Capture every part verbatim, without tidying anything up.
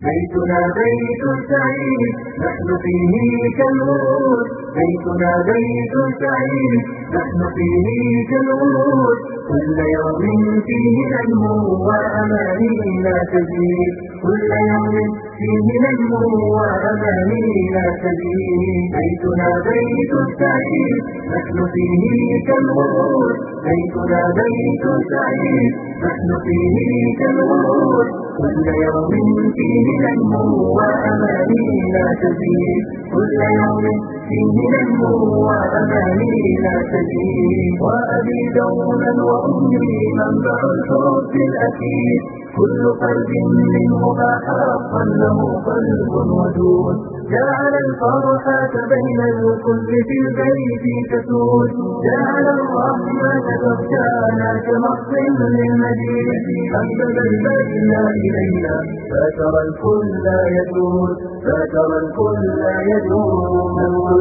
بيتنا بيت سعيد نحن فيه كالورود، بيتنا بيت سعيد نحن فيه كالورود، كل يوم فيه ننمو وأمانينا تزيد، كل يوم فيه ننمو وأمانينا تزيد. بيتنا بيت سعيد نحن فيه كالورود، بيتنا بيت سعيد نحن فيه كالورود، كل يوم فيه ننمو وأمانينا تزيد، كل يوم فيه ننمو وأمانينا تزيد. وأبي دوما وأمي منبع الحب الأكيد، كل قلب منهما حقا له قلب ودود، جعل الفرحة بين الكل في البيت تسود، جعل الرحمة تغشانا كمصر للمجيد، حبب البدنا إلينا فترى الكل يدود، فترى الكل يدود.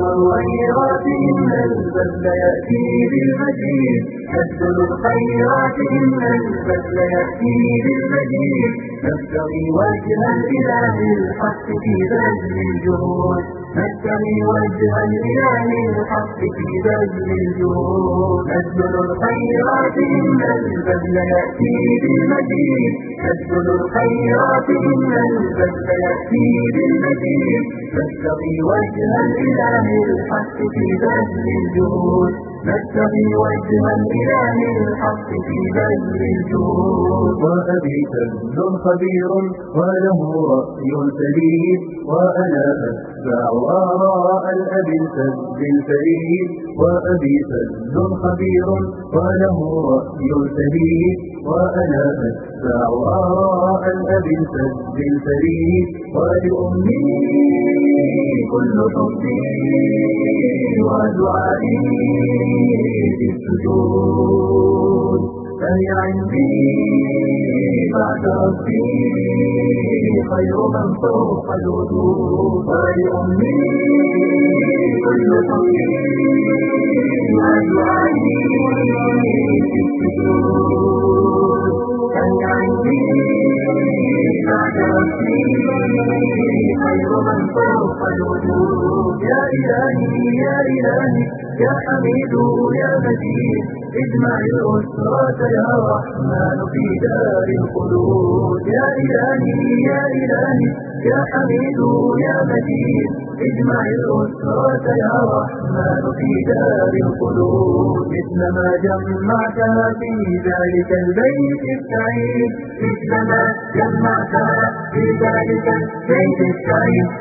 الخيرات إن البذل يأتي بالمجيد، نبذل الخيرات إن البذل يأتي بالمجيد، نبتغي وجه الإله الحق في بذل الجهود، نبتغي وجه الإله الحق في بذل الجهود. نبذل الخيرات إن البذل يأتي بالمجيد، نبذل الخيرات إن البذل يأتي بالمجيد، نبتغي وجه الإله الحق في بذل الجهود، نبتغي وجه الإله الحق في بذل الجهود. وأبي سد خبير وله رأي سديد، وأنا أتبع آراء الأبي السد الفريد، وأبي سد خبير وله رأي سديد، وأنا أتبع آراء الأبي السد الفريد. ولأمي كل حبي ودعائي في السجود، فهي عندي بعد ربي خير من فوق الوجود. ولأمي كل حبي ودعائي في السجود، فهي عندي بعد ربي خير من فوق الوجود. يا إلهي يا إلهي يا حميد يا مجيد، اجمع الأسرة يا رحمن في دار الخلود. يا إلهي يا إلهي يا حميد يا مجيد، اجمع الأسرة يا رحمن في دار الخلود. مثلما جمعتها في ذلك البيت السعيد، مثلما جمعتها في ذلك البيت السعيد،